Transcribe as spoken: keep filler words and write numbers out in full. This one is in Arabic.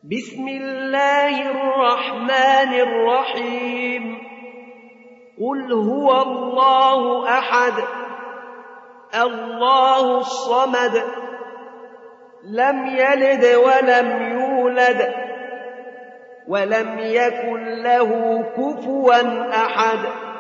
بسم الله الرحمن الرحيم قل هو الله أحد الله الصمد لم يلد ولم يولد ولم يكن له كفوا أحد